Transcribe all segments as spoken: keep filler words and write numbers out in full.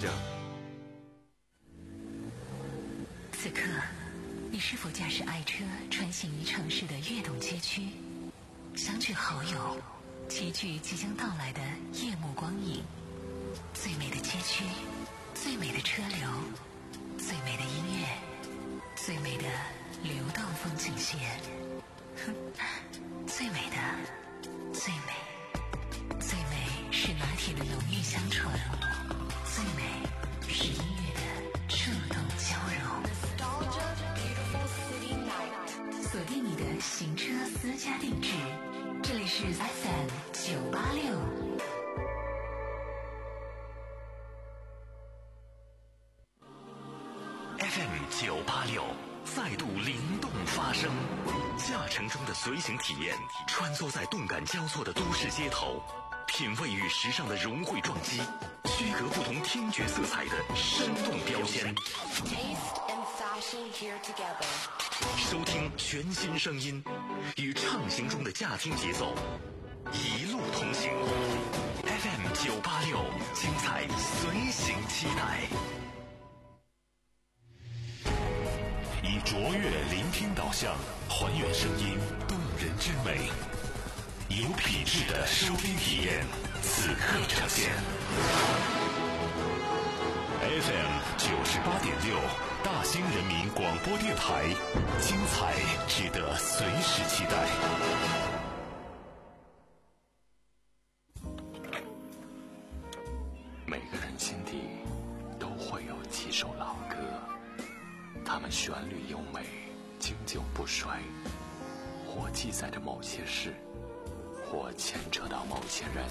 着。 此刻，你是否驾驶爱车穿行于城市的跃动街区，相聚好友，齐聚即将到来的夜幕光影？最美的街区，最美的车流，最美的音乐，最美的流动风景线。哼，最美的，最美，最美是拿铁的浓郁香醇，最美是音乐的触动交融。锁定你的行车私家定制，这里是 F M 九八六。 F M 九八六再度灵动发声，驾乘中的随行体验，穿梭在动感交错的都市街头，品味与时尚的融汇撞击，区隔不同听觉色彩的生动标签。收听全新声音，与畅行中的驾听节奏，一路同行。F M 九八六，精彩随行期待。以卓越聆听导向，还原声音动人之美，有品质的收听体验，此刻呈现。F M 九十八点六，大兴人民广播电台，精彩值得随时期待。每个人心底都会有几首老歌，它们旋律优美，经久不衰，或记载着某些事，或牵扯到某些人。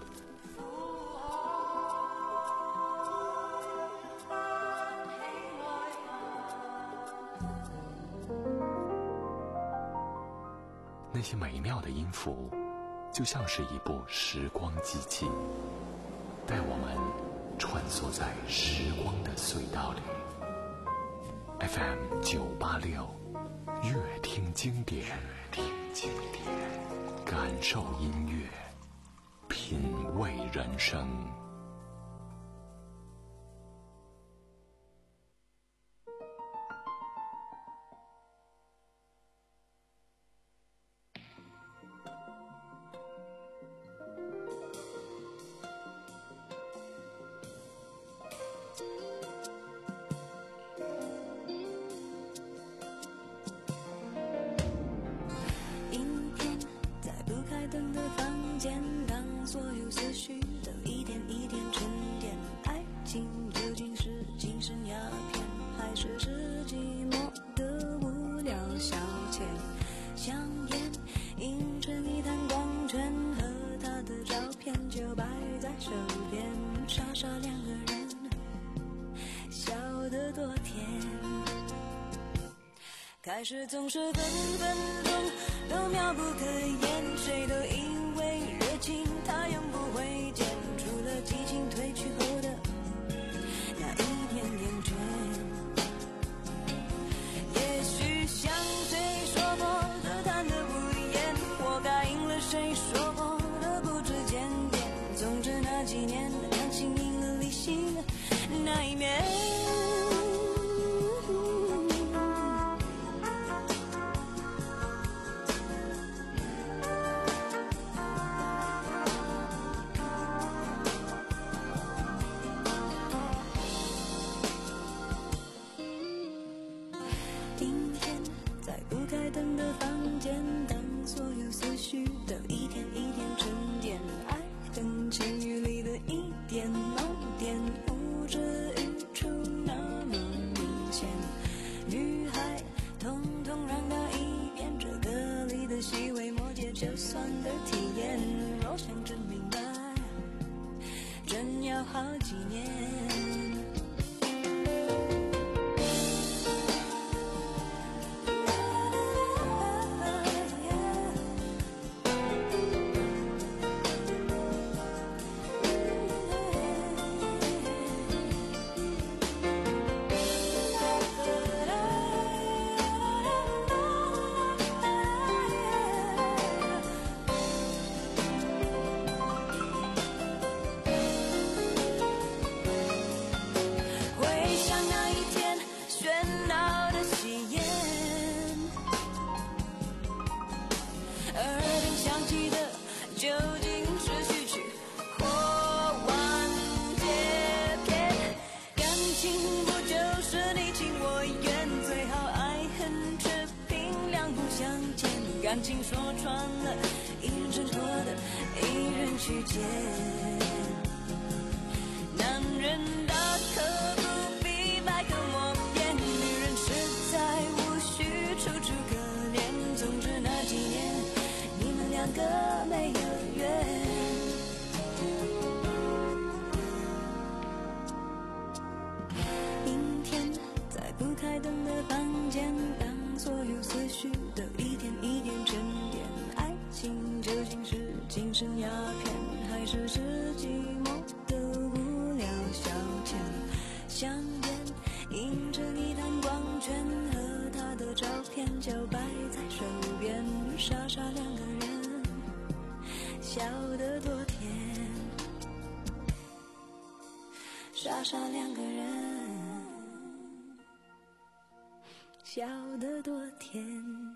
那些美妙的音符，就像是一部时光机器，带我们穿梭在时光的隧道里。F M 九八六，乐听经典，听经典，感受音乐，品味人生。 开始总是分分钟都妙不可言，谁都以为热情它永不会减，除了激情褪去后的那一点点倦。也许像谁说过的贪得无厌，活该应了谁说过的不知检点，总之那几年感情赢了理性的那一面。就算的体验，若想真明白，真要好几年。 喧闹的喜宴，耳边响起的究竟是序曲或完结篇？感情不就是你情我愿，最好爱恨持平，两不相欠。感情说穿了，一人挣脱的，一人去捡。男人大可不必百口莫辩，女人实在无需楚楚可怜。总之那几年，你们两个没有缘。阴天，在不开灯的房间，当所有思绪都一点一点沉淀。爱情究竟是精神鸦片，还是是寂寞的无聊消遣？香烟映着一滩光圈，和他的照片交摆在手边，傻傻两个人，笑得多甜。傻傻两个人，笑得多甜。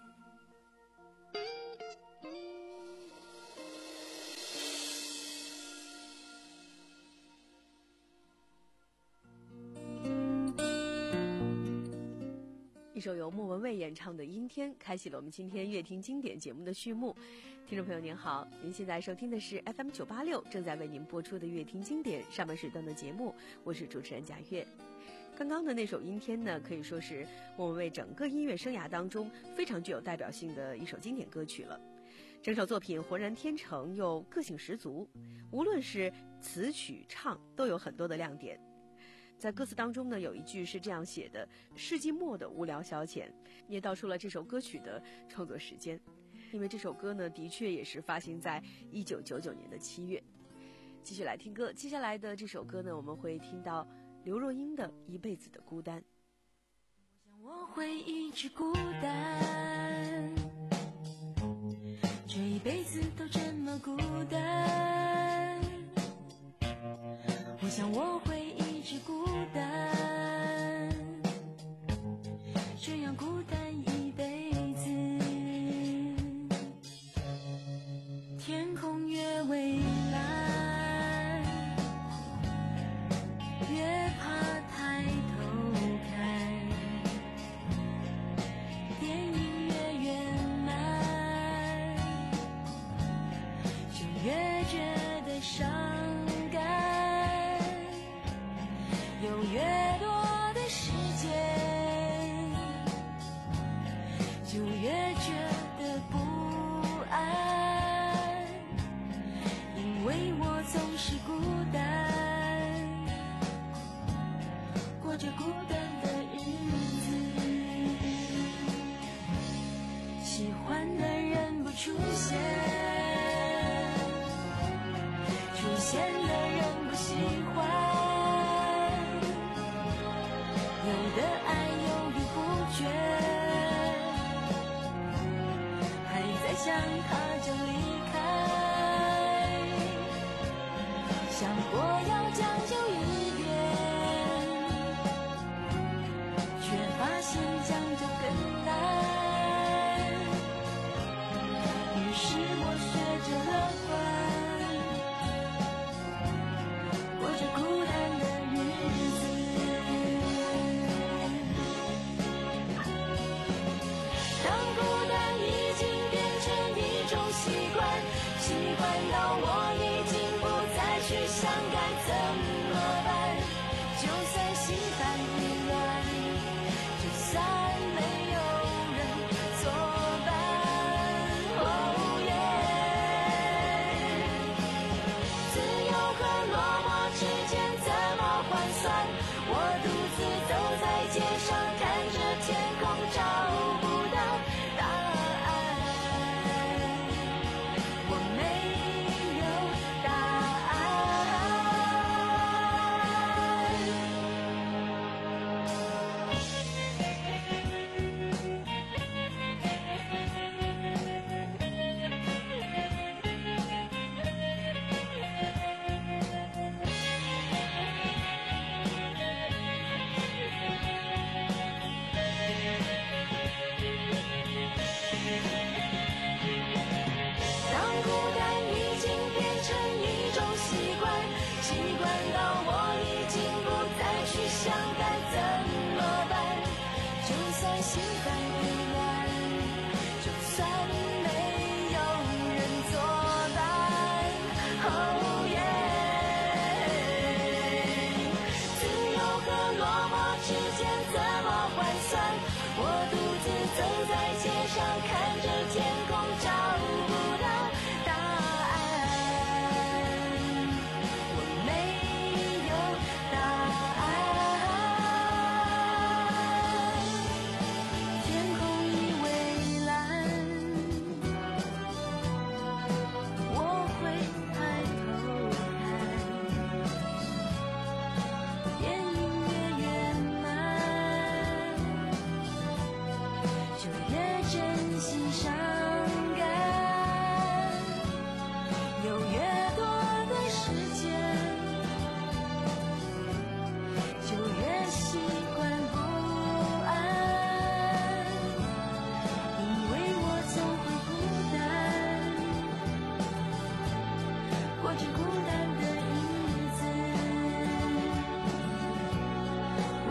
一首由莫文蔚演唱的《阴天》开启了我们今天乐听经典节目的序幕。听众朋友您好，您现在收听的是 F M 九八六正在为您播出的乐听经典上半时段的节目，我是主持人贾月。刚刚的那首《阴天》呢，可以说是莫文蔚整个音乐生涯当中非常具有代表性的一首经典歌曲了。整首作品浑然天成又个性十足，无论是词曲唱都有很多的亮点。在歌词当中呢，有一句是这样写的：世纪末的无聊消遣，也道出了这首歌曲的创作时间。因为这首歌呢，的确也是发行在一九九九年的七月。继续来听歌，接下来的这首歌呢，我们会听到刘若英的《一辈子的孤单》。 我想我会一直孤单，这一辈子都这么孤单。我想我会一直孤单，这样孤单一辈子。天空越蔚蓝，越怕抬头看，电影越圆满，就越觉得伤感。有越多的时间，就越觉得不安，因为我总是孤单，过着孤单的日子。喜欢的人不出现，出现的人不喜欢。有的爱犹豫不决，还在想他就离开，想过要将就一点，却发现将就更难。于是我学着乐观，过着孤单的日子。习惯到我已经不再去想该怎么办，就算心烦意乱，就算没有人作伴。哦耶！自由和落寞之间怎么换算？我独自走在街上，看着天空，找不到答案。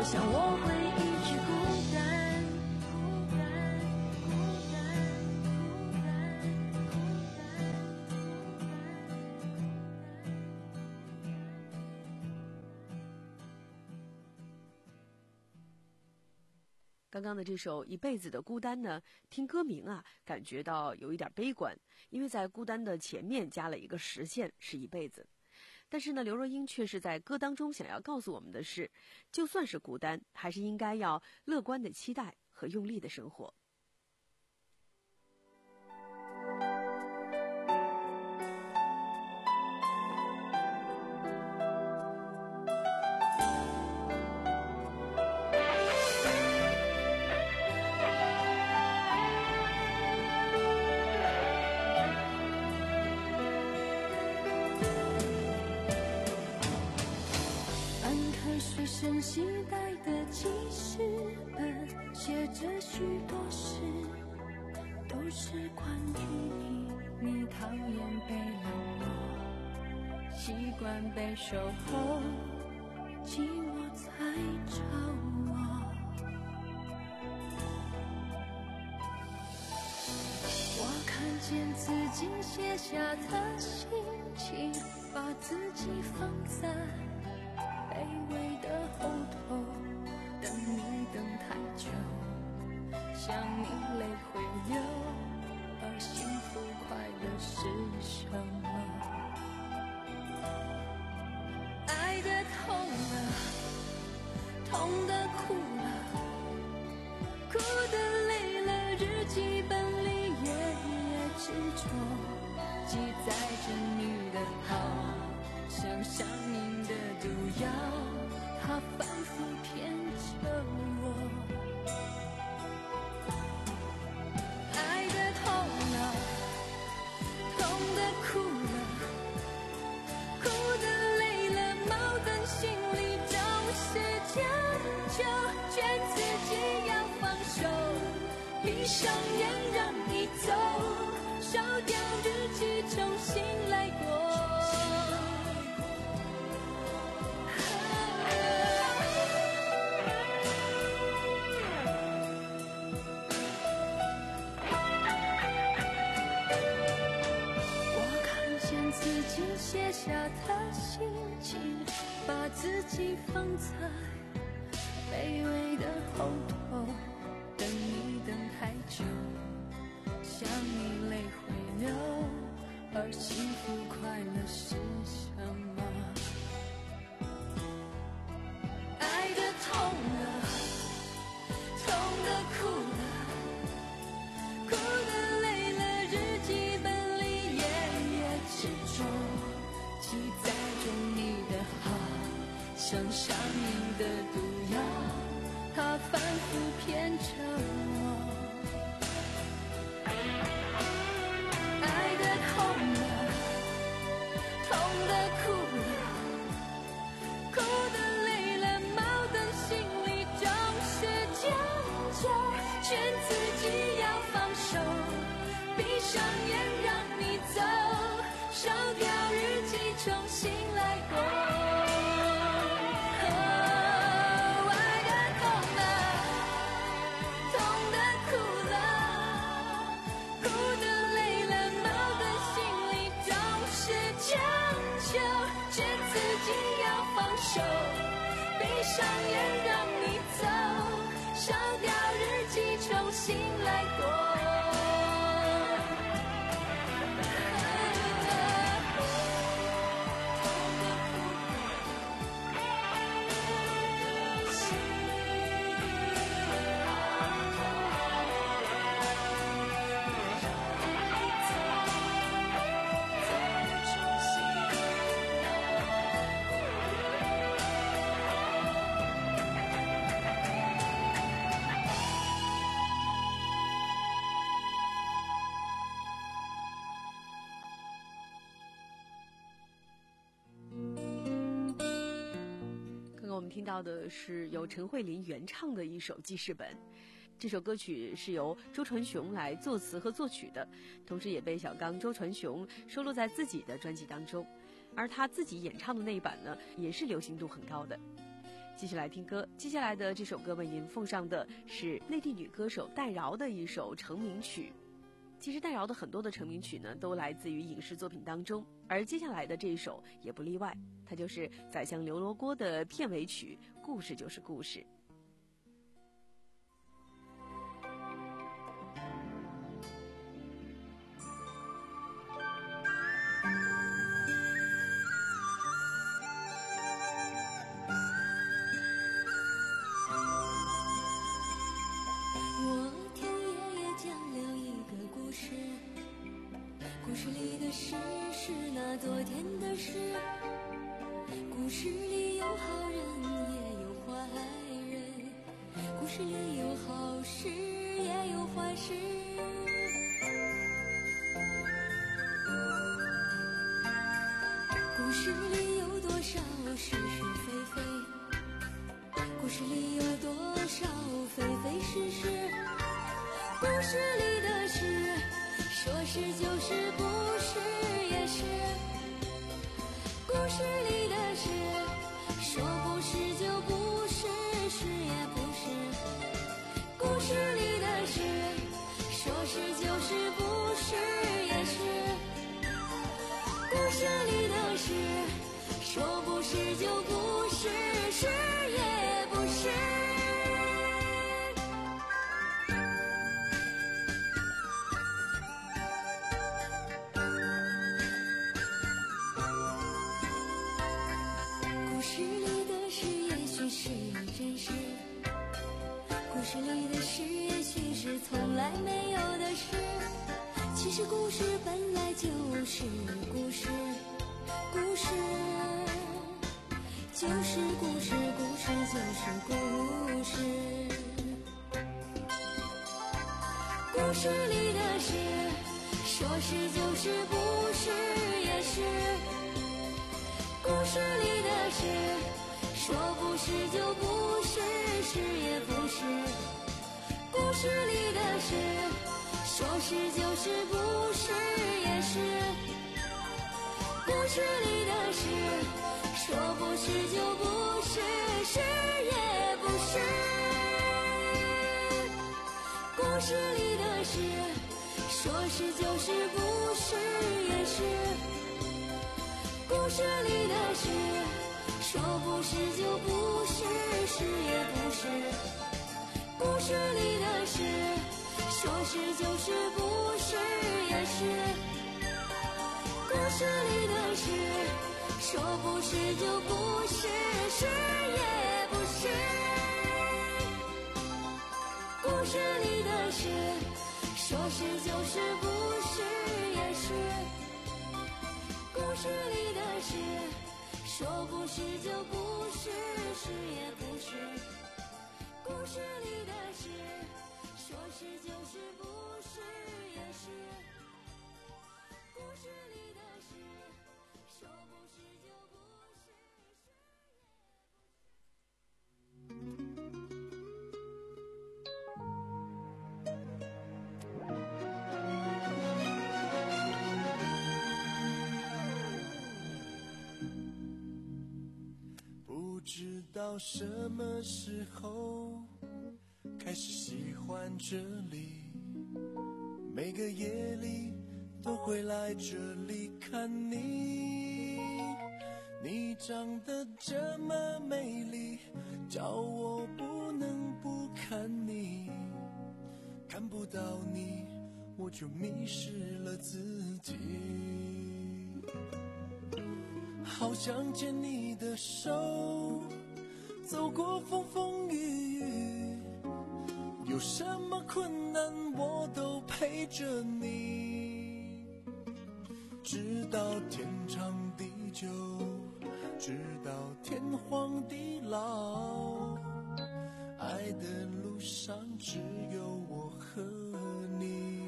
想我会一直孤单，孤单，孤单，孤单，孤单。 刚刚的这首《一辈子的孤单》呢，听歌名啊，感觉到有一点悲观，因为在孤单的前面加了一个实现，是一辈子。但是呢，刘若英却是在歌当中想要告诉我们的是，就算是孤单，还是应该要乐观的期待和用力的生活。 身携带的记事本，写着许多事，都是关于你。你讨厌被冷落，习惯被守候，寂寞才找我。我看见自己写下的心情，把自己放在卑微的后头，等你等太久，想你泪会流，而幸福快乐是什么？爱的痛了，痛的哭了，哭的累了，日记本里夜夜执着，记载着你的好，像上瘾的毒药，它反复骗着我。爱的痛了，痛的哭了，哭的累了，矛盾心里总是将就，劝自己要放手，闭上眼让你走，烧掉日记重新来过。写下的心情，把自己放在卑微的后头，等你等太久，想你泪会流，而幸福快乐是什么？爱的痛了，痛的哭了，哭的累了，日记本里夜夜执着，记载着你的好，像上瘾的毒药，它反复骗着我。爱的痛了，痛的哭了，哭的累了，矛盾心里总是将就，劝自己要放手，闭上眼让你走，烧掉日记重新来过。哦，爱的痛了，痛的哭了，哭的累了，矛盾心里总是将就，劝自己要放手，闭上眼让你走，烧掉日记重新来过。 我们听到的是由陈慧琳原唱的一首记事本，这首歌曲是由周传雄来作词和作曲的，同时也被小刚周传雄收录在自己的专辑当中，而他自己演唱的那一版呢，也是流行度很高的。 继续来听歌。接下来的这首歌为您奉上的是内地女歌手戴娆的一首成名曲。其实戴娆的很多的成名曲呢，都来自于影视作品当中，而接下来的这一首也不例外，它就是《宰相刘罗锅》的片尾曲《故事就是故事》。 昨天的事，故事里有好人也有坏人，故事里有好事也有坏事。故事里有多少是是非非，故事里有多少非非是是，故事里的事说是就是不是也是，故事里的事说不是就不是，是也不是，故事里的事说是就是不是也是，故事里的事说不是就不是，是也不是。故事里的事也许是真实，故事里的事也许是从来没有的事，其实故事本来就是故事，故事就是故事，故事就是故事。故事里的事说是就是不是也是，故事里的事说不是就不是，是也不是，故事里的事说是就是不是也是，故事里的事说不是就不是，是也不是，故事里的事说是就是不是也是，故事里的事说不是就不是，是也不是，故事里的事说是就是不是也是，故事里的事说不是就不是，是也不是，故事里的事说是就是不是也是，故事里的事说不是就不是，是也不是，故事里的事说是就是不是也是，故事里的事说不是就不是， 不知道什么时候开始喜欢这里，每个夜里都会来这里看你，你长得这么美丽，叫我不能不看你，看不到你我就迷失了自己，好想牵你的手，走过风风雨雨，有什么困难我都陪着你，直到天长地久，直到天荒地老，爱的路上只有我和你。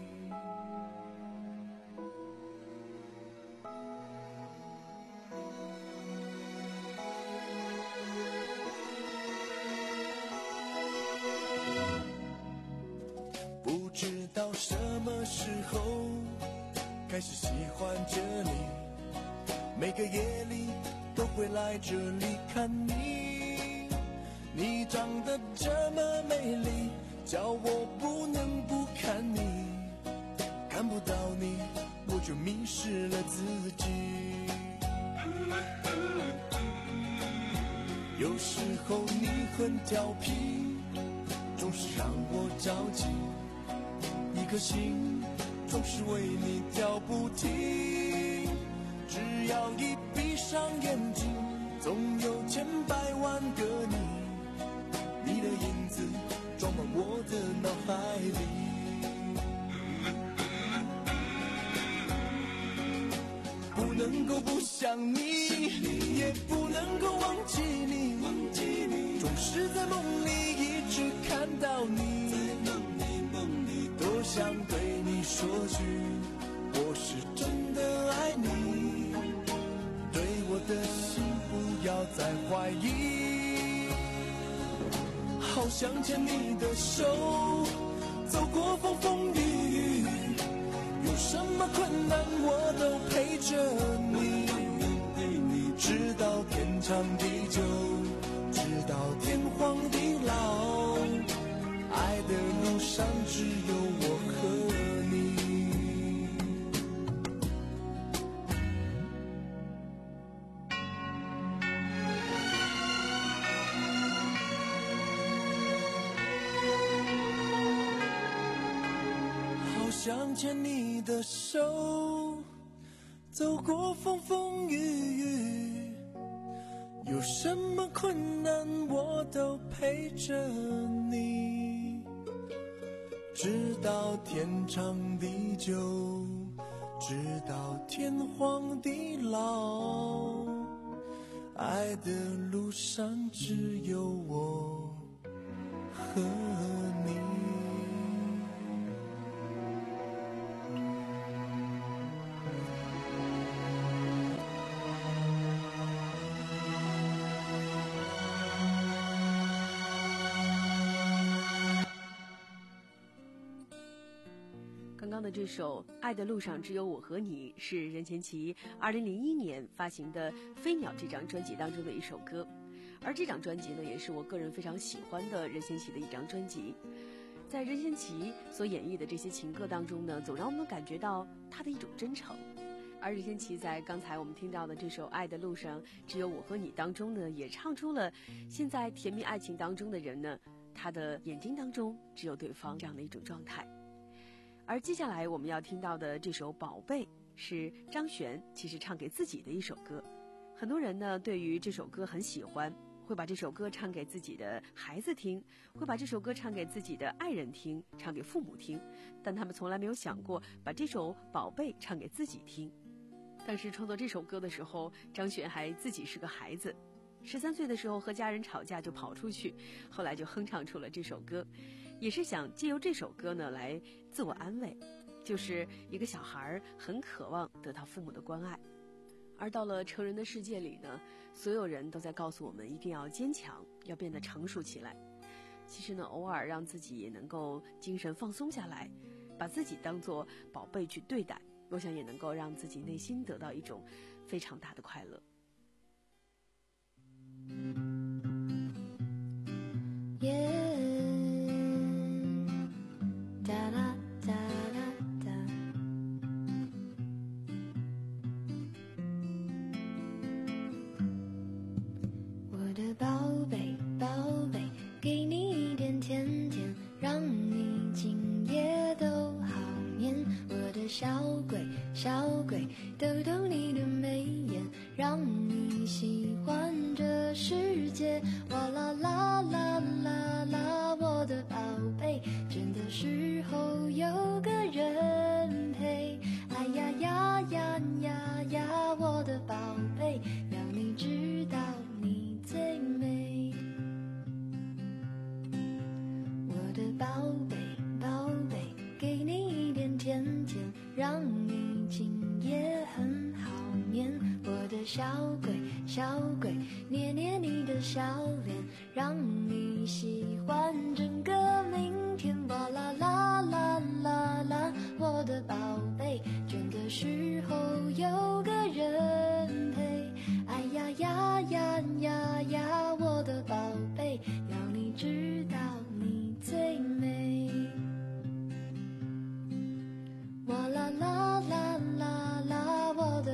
不知道什么时候开始喜欢这里，每个夜里都会来这里看你， 自己。有时候你很调皮，总是让我着急，一颗心总是为你跳不停。只要一闭上眼睛，总有千百万个你，你的影子装满我的脑海里。不能够不想你，也不能够忘记你，总是在梦里一直看到你，多想对你说句我是真的爱你，对我的心不要再怀疑。好想牵你的手，走过风风雨雨，有什么困难我都陪着你，直到天长地久，直到天荒地老，爱的路上只有我和你。好想牵你的手，走过风风雨雨，有什么困难我都陪着你，直到天长地久，直到天荒地老，爱的路上只有我和你。 刚刚的这首《爱的路上只有我和你》是任贤齐二零零一年发行的《飞鸟》这张专辑当中的一首歌，而这张专辑呢，也是我个人非常喜欢的任贤齐的一张专辑。在任贤齐所演绎的这些情歌当中呢，总让我们感觉到他的一种真诚。而任贤齐在刚才我们听到的这首《爱的路上只有我和你》当中呢，也唱出了现在甜蜜爱情当中的人呢，他的眼睛当中只有对方这样的一种状态。而接下来我们要听到的这首《宝贝》是张悬其实唱给自己的一首歌。很多人呢对于这首歌很喜欢，会把这首歌唱给自己的孩子听，会把这首歌唱给自己的爱人听，唱给父母听，但他们从来没有想过把这首《宝贝》唱给自己听。当时创作这首歌的时候，张悬还自己是个孩子，十三岁的时候和家人吵架就跑出去，后来就哼唱出了这首歌，也是想借由这首歌呢来自我安慰，就是一个小孩很渴望得到父母的关爱。而到了成人的世界里呢，所有人都在告诉我们一定要坚强，要变得成熟起来。其实呢，偶尔让自己也能够精神放松下来，把自己当作宝贝去对待，我想也能够让自己内心得到一种非常大的快乐。 小鬼小鬼逗逗你的眉眼，让你喜欢这世界。哇啦啦啦啦啦，我的宝贝，倦的时候有个人陪。哎呀呀呀呀呀，我的宝贝，让你知道你最美。我的宝贝宝贝，给你一点甜甜，让你今夜很好眠。我的小鬼小鬼，捏捏你的小脸，让你喜欢整个明天。哇啦啦啦啦啦，我的宝贝，倦的时候有个人陪。哎呀呀呀呀呀，我的宝贝，要你知道你最美。哇啦啦啦啦啦，我的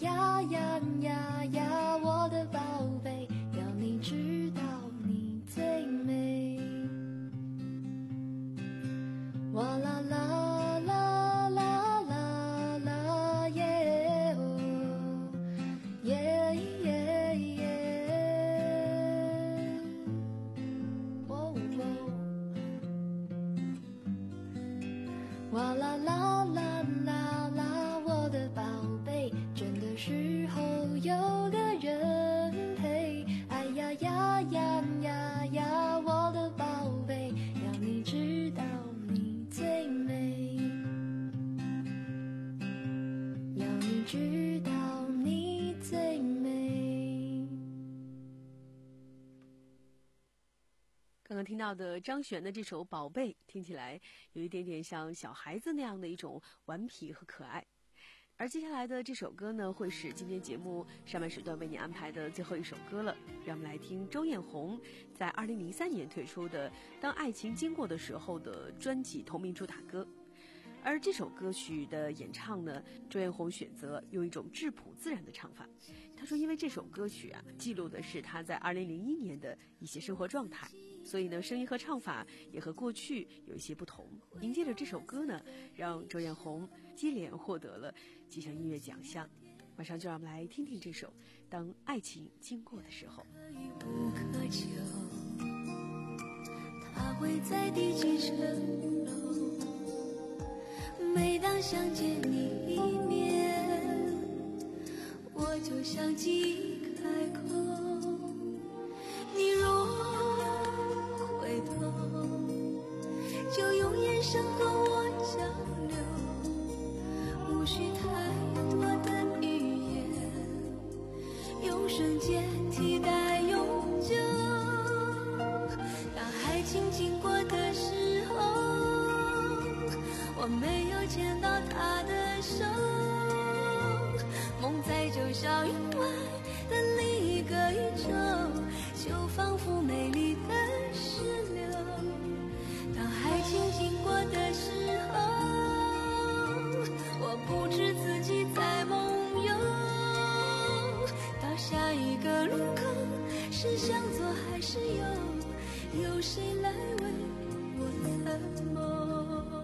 呀呀呀呀，我的宝贝，要你知道你最美。哇啦啦啦啦啦啦耶哦耶耶耶，哦哦，哇啦啦啦啦啦，我的宝贝，倦的时候有个人陪。哎呀呀呀呀呀，我的宝贝，要你知道你最美，要你知道你最美。 刚刚听到的张悬的这首《宝贝》，听起来有一点点像小孩子那样的一种顽皮和可爱。而接下来的这首歌呢，会是今天节目上半时段为你安排的最后一首歌了。让我们来听周艳红在二零零三年推出的《当爱情经过的时候》的专辑同名主打歌。而这首歌曲的演唱呢，周艳红选择用一种质朴自然的唱法。她说，因为这首歌曲啊，记录的是她在二零零一年的一些生活状态，所以呢，声音和唱法也和过去有一些不同。迎接着这首歌呢，让周艳红接连获得了几项音乐奖项。马上就让我们来听听这首《当爱情经过的时候》。 不可求，他会在第几层楼？每当想见你一面，我就想寄开口。你若回头，就用眼神和我交流，无需太多的语言，用瞬间替代永久。当爱情经过的时候，我没有牵到他的手，梦在九霄云外的另一个宇宙，就仿佛美丽的石榴。当爱情经过的时候，我不知自己在梦游。到下一个路口，是向左还是右？有谁来为我参谋？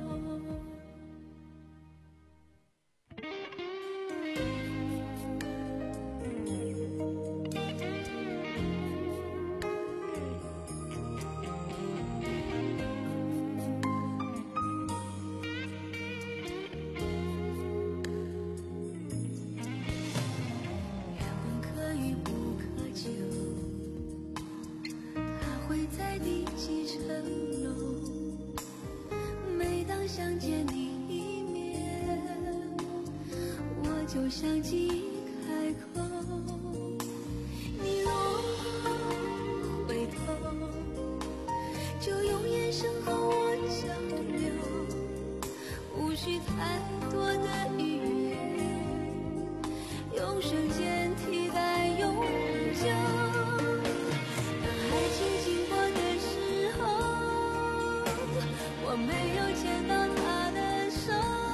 就像寄开口，你若回头，就用眼神和我交流，无需太多的语言，用瞬间替代永久。当爱情经过的时候，我没有牵到他的手，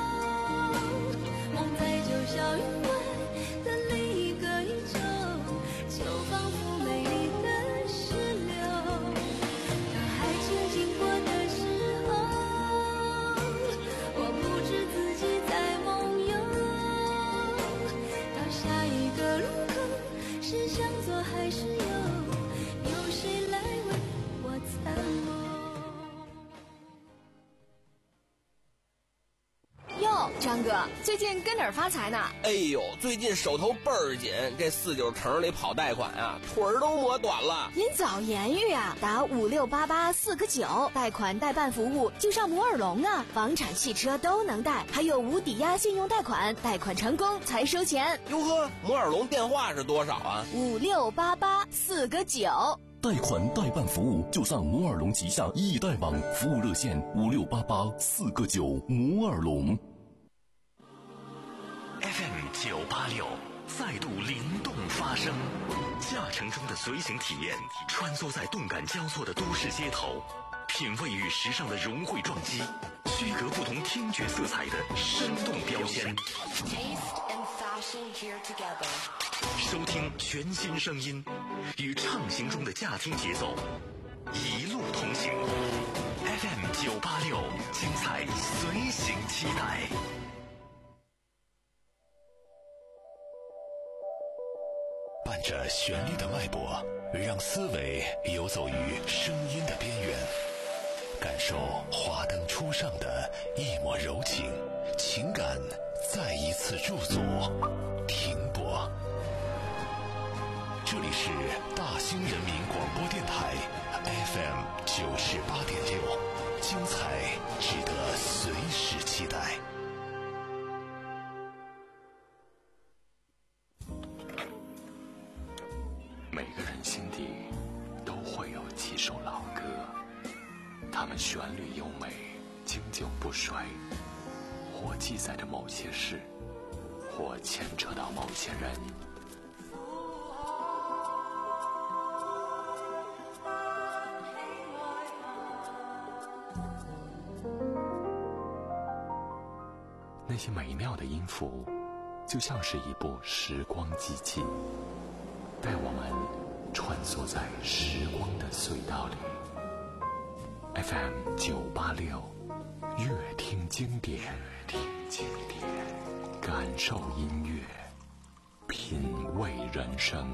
梦在九霄云外的另一个宇宙，就仿佛美丽的石榴。当爱情经过的时候，我不知自己在梦游。到下一个路口，是向左还是右？有谁来为我参谋？ 哟，张哥，最近跟哪儿发财呢？ 哎呦，最近手头倍儿紧，这四九城里跑贷款啊，腿儿都磨短了。 您早言语啊，打五六八八四个九，贷款代办服务就上摩尔龙啊，房产、汽车都能贷，还有无抵押信用贷款，贷款成功才收钱。 哟呵，摩尔龙电话是多少啊？ 五六八八四个九。 贷款代办服务就上摩尔龙旗下易贷网，服务热线五六八八四个九。摩尔龙 F M 九八六再度灵动发声，驾乘中的随行体验，穿梭在动感交错的都市街头，品味与时尚的融汇撞击，区隔不同听觉色彩的生动标签。 收听全新声音，与畅行中的驾听节奏一路同行。F M 九八六，精彩随行期待。伴着旋律的脉搏，让思维游走于声音的边缘，感受华灯初上的一抹柔情，情感再一次驻足停泊。这里是大兴人民广播电台 F M 九十八点六，精彩值得随时期待。 每个人心底都会有几首老歌，它们旋律优美，经久不衰，或记载着某些事，或牵扯到某些人。那些美妙的音符，就像是一部时光机器，带我们穿梭在时光的隧道里。F M 九八六，乐听经典，乐听经典，感受音乐，品味人生。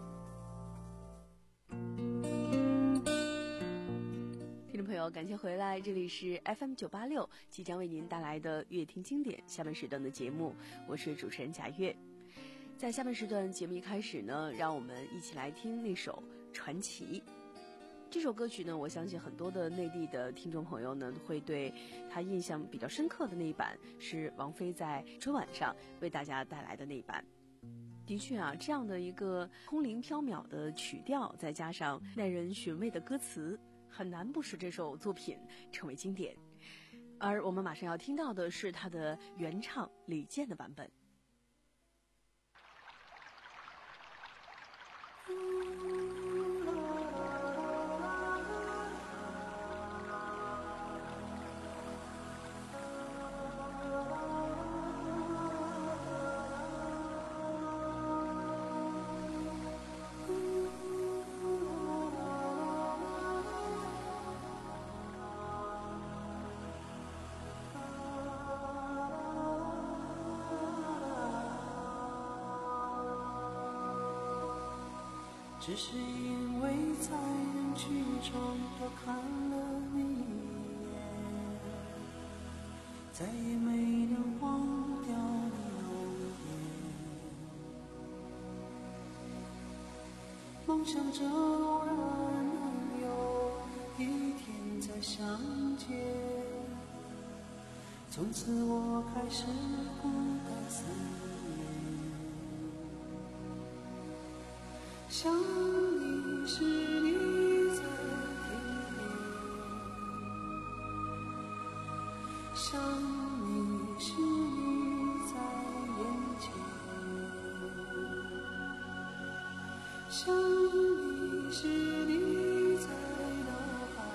听众朋友，感谢回来，这里是 F M 九八六，即将为您带来的乐听经典下半时段的节目，我是主持人贾月。在下半时段节目一开始呢，让我们一起来听那首《传奇》。这首歌曲呢，我相信很多的内地的听众朋友呢，会对他印象比较深刻的那一版是王菲在春晚上为大家带来的那一版。的确啊，这样的一个空灵缥缈的曲调，再加上耐人寻味的歌词，很难不使这首作品成为经典。而我们马上要听到的是他的原唱李健的版本。 只是因为在人群中多看了你一眼，再也没能忘掉你容颜，梦想着偶然能有一天再相见，从此我开始不敢思念，想你时你在天边，想你时你在眼前，想你时你在脑海，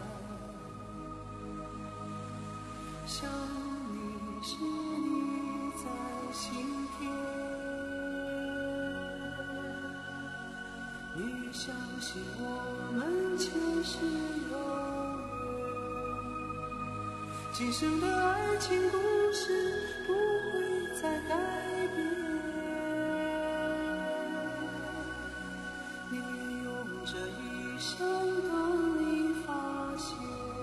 想你时你在心田。你相信我们前世有缘，今生的爱情故事不会再改变。你用这一生等你发现，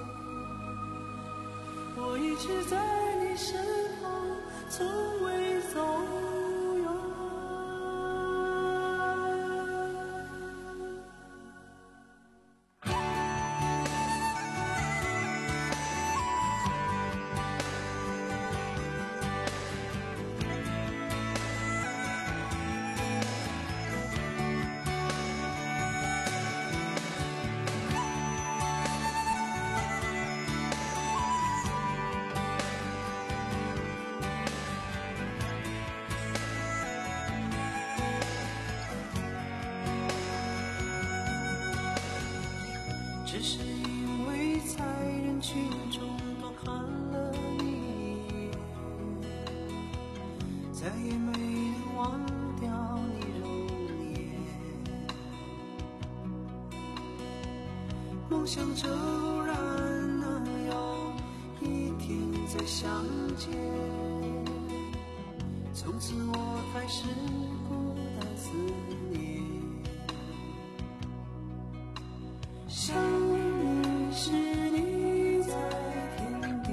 我一直在你身旁，从未走远。只是因为在人群中多看了你一眼，再也没能梦像骤然啊，有一天再相见，从此我开始孤单思念。想你时你在天边，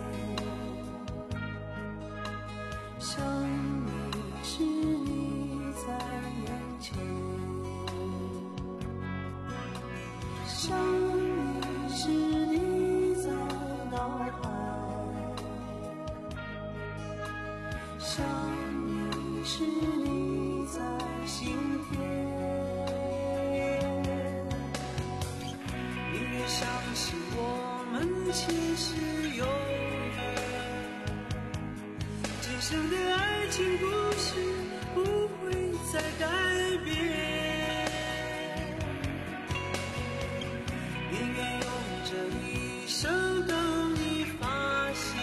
想你时你在眼前，想你时你在脑海，想你时你在心田。宁愿相信我们其实有缘，今生的爱情故事不会再改变。宁愿用这一生等你发现，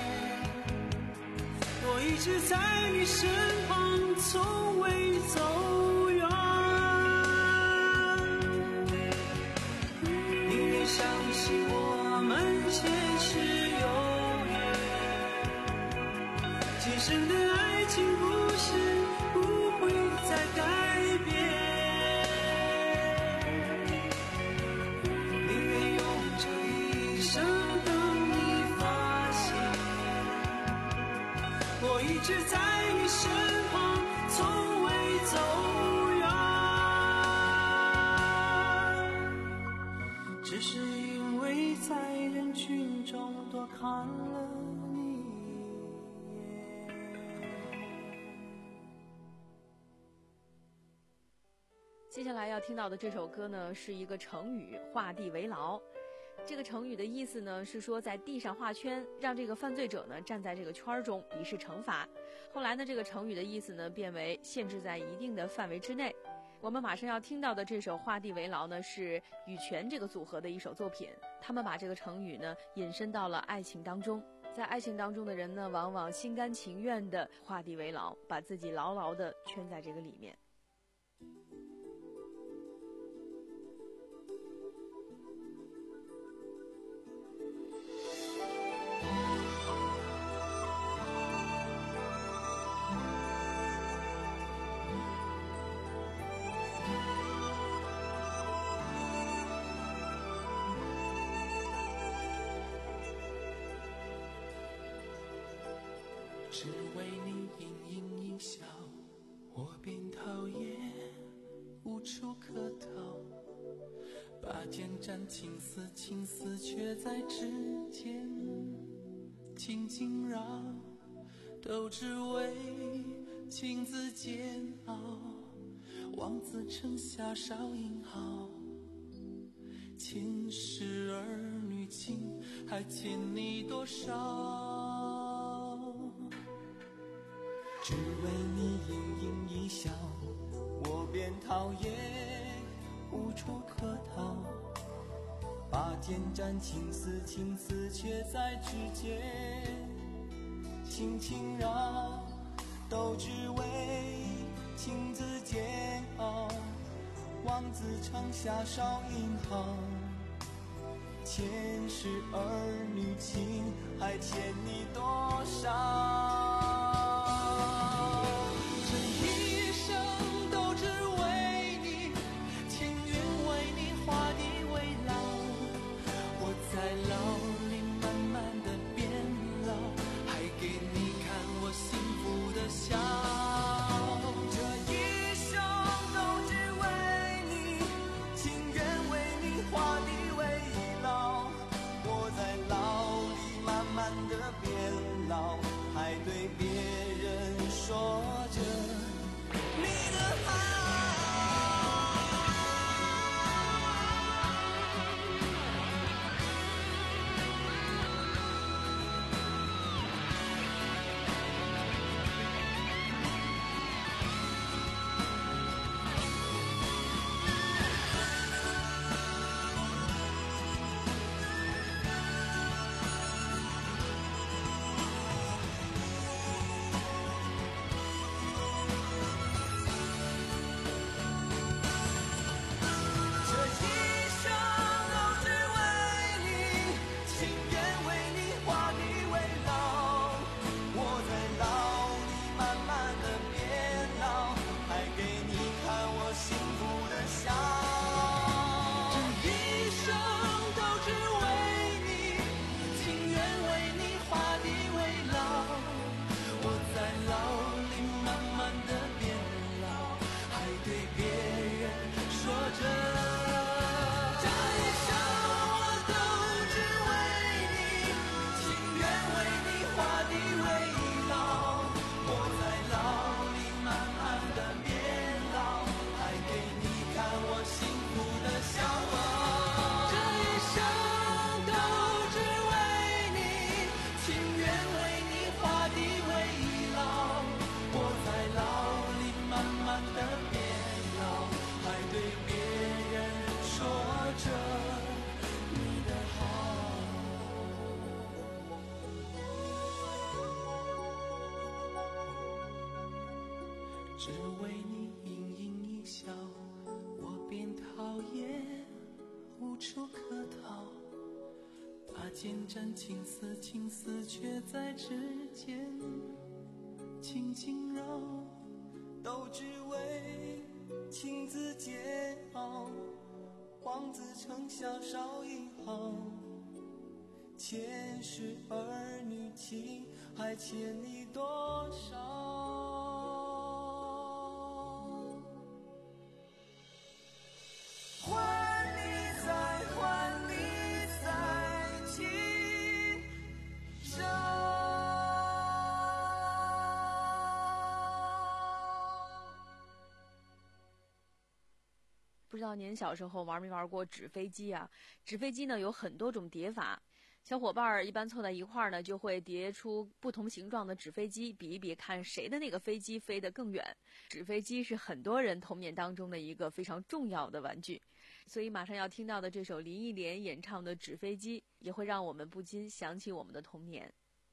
我一直在你身旁，从未走远。宁愿相信我们前世有缘，今生的爱情故事不会再改变。宁愿用这一生等你发现，我一直在你身旁，从未走远，只是因为在人群中多看了你一眼。 接下来要听到的这首歌呢，是一个成语“画地为牢”。这个成语的意思呢，是说在地上画圈，让这个犯罪者呢站在这个圈中，以示惩罚。后来呢，这个成语的意思呢，变为限制在一定的范围之内。我们马上要听到的这首《画地为牢》呢，是羽泉这个组合的一首作品。他们把这个成语呢引申到了爱情当中。在爱情当中的人呢，往往心甘情愿地画地为牢，把自己牢牢地圈在这个里面。 只为你盈盈一笑，我便讨厌，无处可逃。拔剑斩情丝，情丝却在指尖轻轻绕，都只为情字煎熬。望子成霞少英豪，前世儿女情还欠你多少？只为你盈盈一笑，我便讨厌，无处可逃。拔剑斩情丝，情丝却在指尖轻轻绕，都只为情字煎熬。望子成霞少英豪，前世儿女情还欠你多少？在牢里慢慢的变老，还给你看我幸福的笑。这一生都只为你，情愿为你画地为牢。我在牢里慢慢的变老，还对只为你盈盈一笑，我便讨厌，无处可逃。把剑斩青丝，青丝却在指尖轻轻绕， 都只为情字煎熬，望子成小少一行。前世儿女情还欠你多少？还你再还你再情深。 不知道您小时候玩没玩过纸飞机啊？纸飞机呢有很多种叠法，小伙伴儿一般凑在一块儿呢，就会叠出不同形状的纸飞机，比一比看谁的那个飞机飞得更远。纸飞机是很多人童年当中的一个非常重要的玩具，所以马上要听到的这首林忆莲演唱的《纸飞机》，也会让我们不禁想起我们的童年。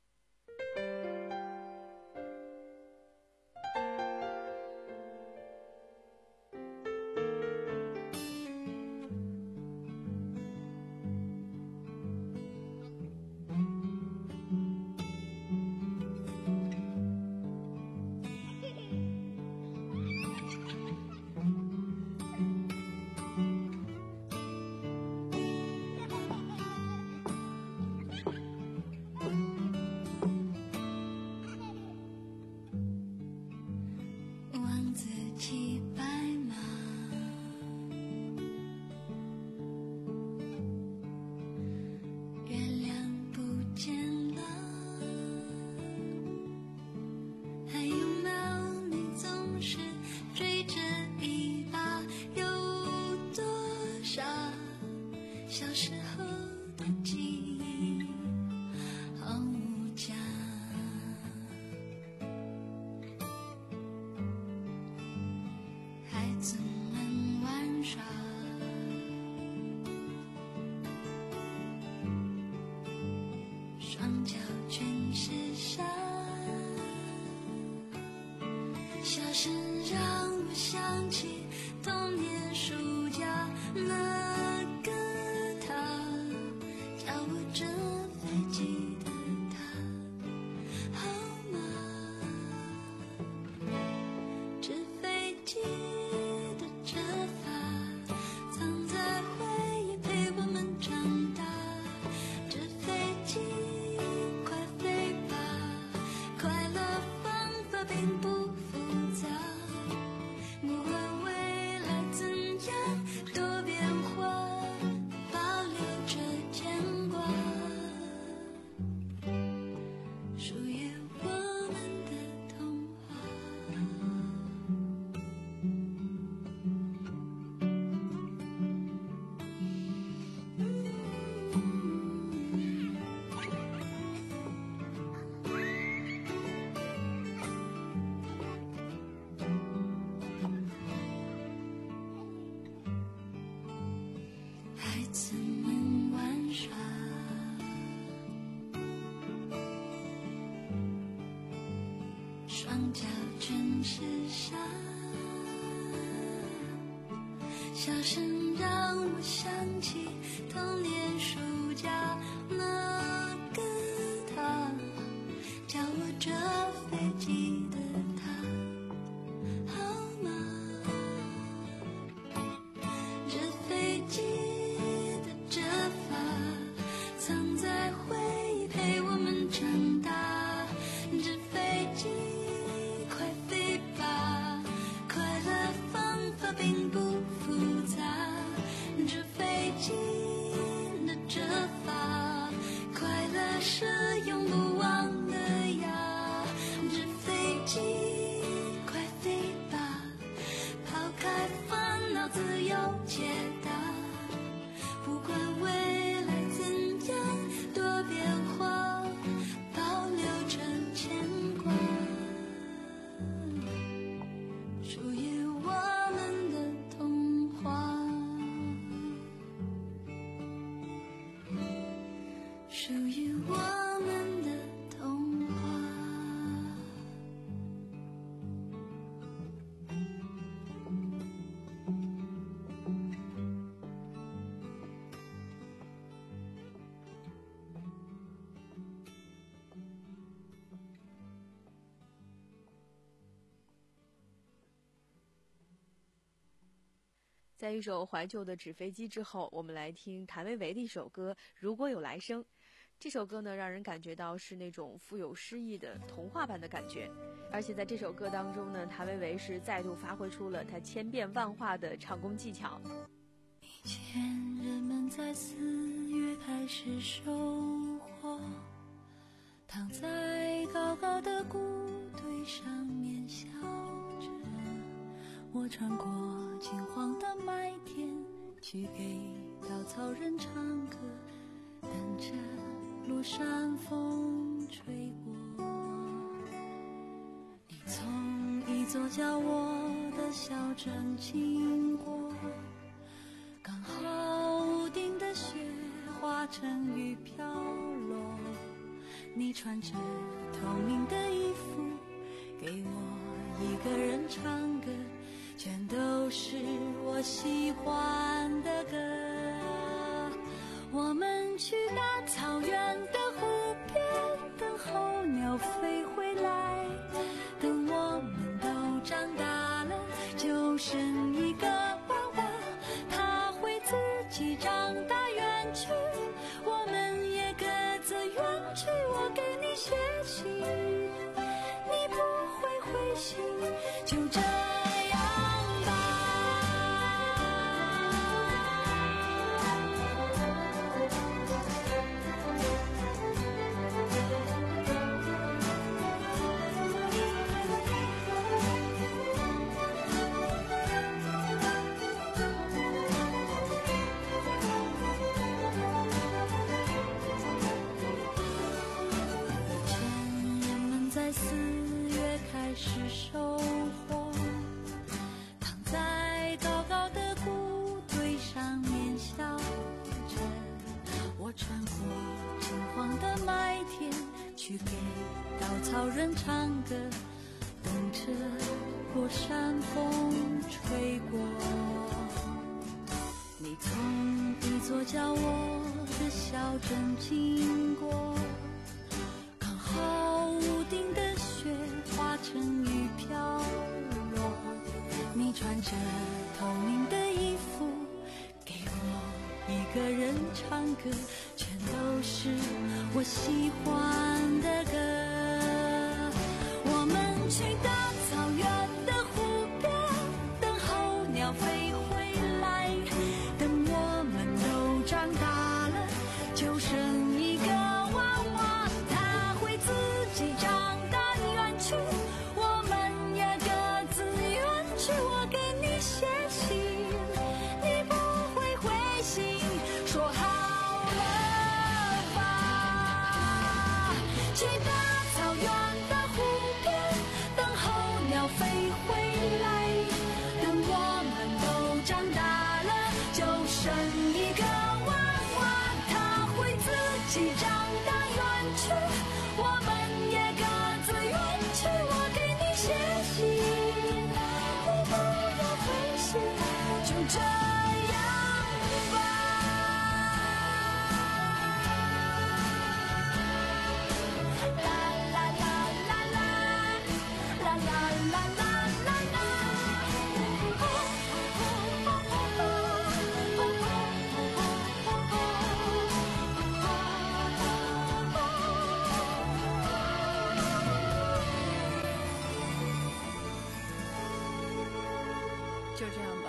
笑声让我想起童年暑假那个他，教我这飞机的他，好吗？这飞机的折法藏在回忆陪我们长大，这飞机快飞吧，快乐方法并不复杂，这飞机的折法，快乐是永不忘的呀。这飞在一首怀旧的纸飞机之后，我们来听谭维维的一首歌《如果有来生》。这首歌呢，让人感觉到是那种富有诗意的童话般的感觉。而且在这首歌当中呢，谭维维是再度发挥出了他千变万化的唱功技巧。 以前人们在四月开始收获，躺在高高的谷堆上面笑着，我穿过金黄的麦田，去给稻草人唱歌，等着落山风吹过。你从一座叫我的小镇经过，刚好屋顶的雪化成雨飘落，你穿着透明的衣服给我一个人唱歌，全都是我喜欢的歌。我们去大草原的湖边，等候鸟飞回来，等我们都长大了，就剩一个娃娃，他会自己长大远去，我们也各自远去。我给你写信，你不会回信，就这样吧。去给稻草人唱歌，等着落山风吹过。你从一座叫我的小镇经过，刚好屋顶的雪化成雨飘落，你穿着透明的衣服给我一个人唱歌，全都是我喜欢的歌。我们去大草原的湖边，等候鸟飞回来，等我们都长大了，就剩一个娃娃，他会自己长大远去，我们也各自远去。我给你写信，你不会回信，说好去大草原的湖边，等候鸟飞回来，等我们都长大了，就剩一个娃娃，他会自己长大远去，我们也各自远去。我给你写信，你不要回信，就这样吧。 就这样吧。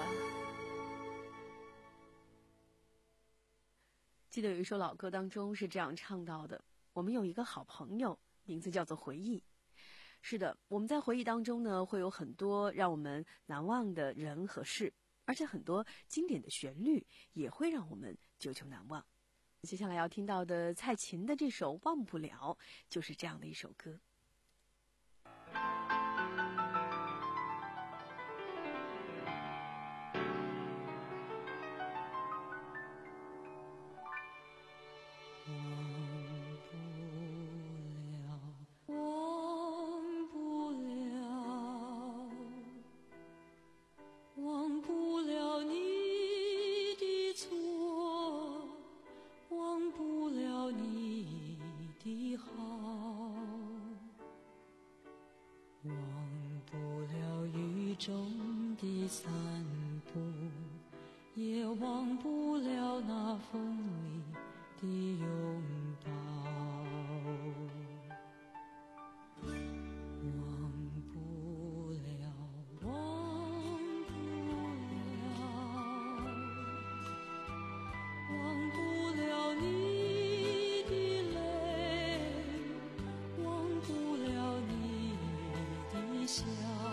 记得有一首老歌当中是这样唱到的：我们有一个好朋友，名字叫做回忆。是的，我们在回忆当中呢，会有很多让我们难忘的人和事，而且很多经典的旋律也会让我们久久难忘。接下来要听到的蔡琴的这首《忘不了》，就是这样的一首歌。 忘不了你的错，忘不了你的好，忘不了雨中的散步， 也忘不了那风里的拥抱，忘不了，忘不了，忘不了你的泪，忘不了你的笑。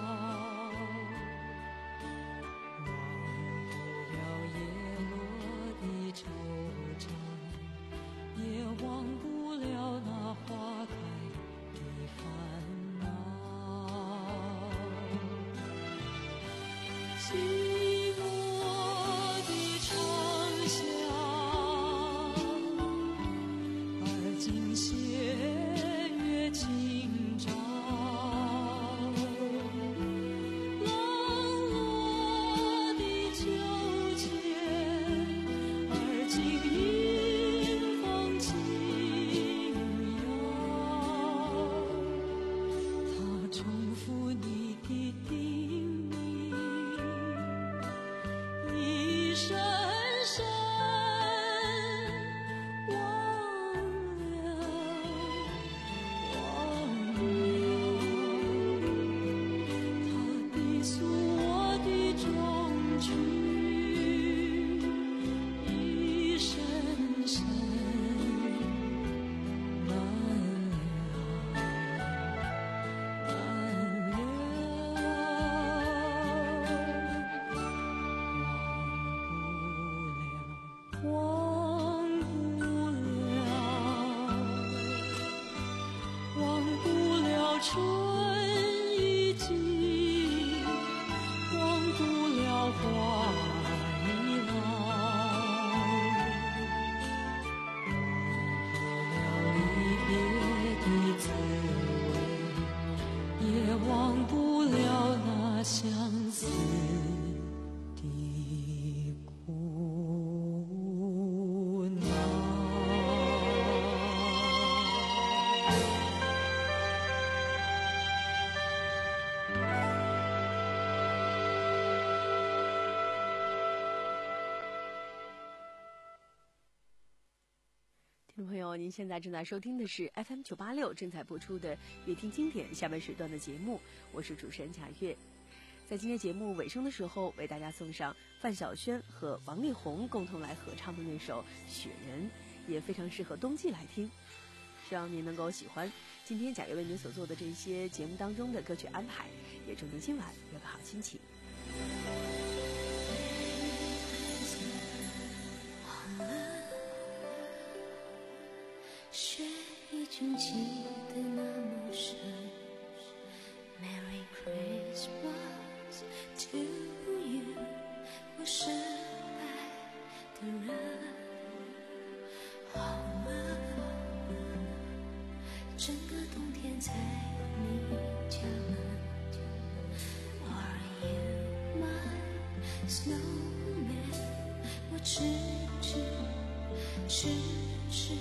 忘不了那花开的烦恼，寂寞的长巷，而今斜月今朝，冷落的秋千，而今迎风起。重复你的叮咛，一声声忘了，忘了，他低诉我的衷曲，一声声春已尽，忘不了花已老，忘不了离别的滋味，也忘不了那相思的苦恼。 听众朋友，您现在正在收听的是 F M 九八六正在播出的乐听经典下半时段的节目，我是主持人贾月。在今天节目尾声的时候，为大家送上范晓萱和王力宏共同来合唱的那首《雪人》，也非常适合冬季来听，希望您能够喜欢今天贾月为您所做的这些节目当中的歌曲安排，也祝您今晚有个好心情。 雪已经积得那么深 Merry Christmas to you 我深爱的人好吗整个冬天在你家门 Are you my snowman 我痴痴痴痴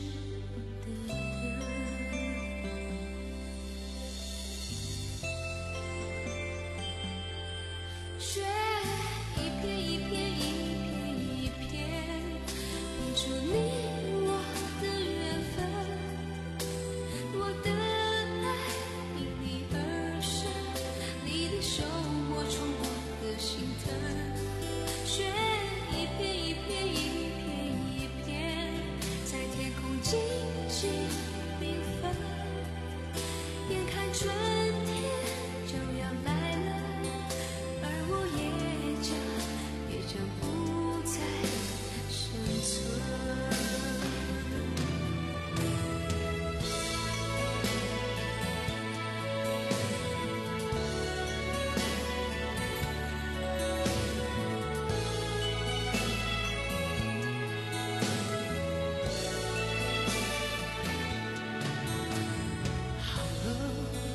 雪一片一片一片一片拼出你我的缘分我的爱因你而生你的手摸出我的心疼雪一片一片一片一片在天空静静缤纷眼看春天就要来了我也将也将不再生存好了，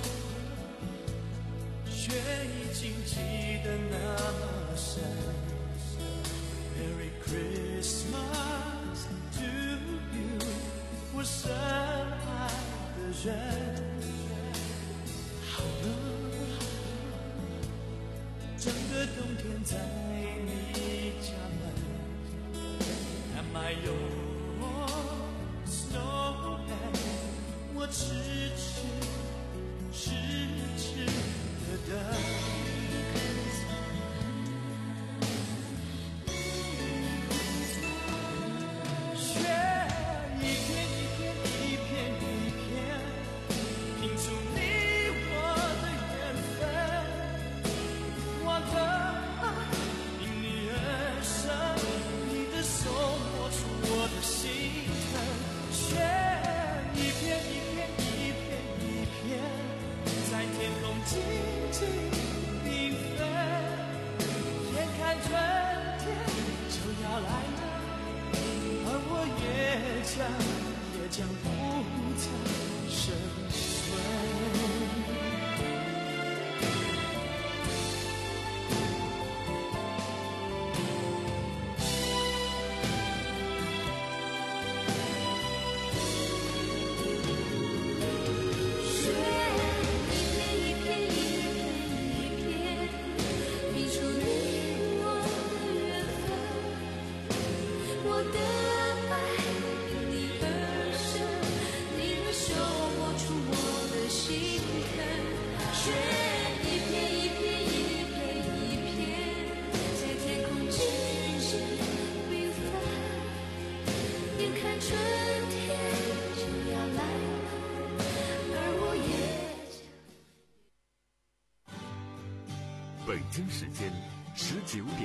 雪已经积得那么深 Merry Christmas to you 我深爱的人好了，整个冬天在你家门 My your snowman， 我痴痴痴痴的等。也将不再深邃。 北京时间十九点。